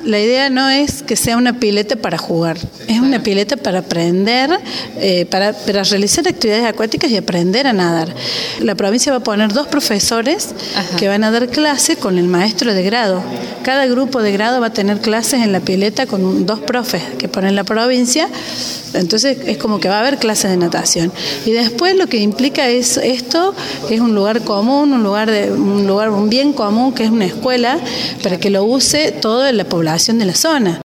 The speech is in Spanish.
la idea no es que sea una pileta para jugar, es una pileta para aprender, para realizar actividades acuáticas y aprender a nadar. La provincia va a poner 2 profesores que van a dar clase con el maestro de grado. Cada grupo de grado va a tener clases en la pileta con 2 profes que pone la provincia. Entonces es como que va a haber clases de natación. Y después lo que implica es esto, es un lugar común, un bien común que es una escuela, para que lo use toda la población de la zona.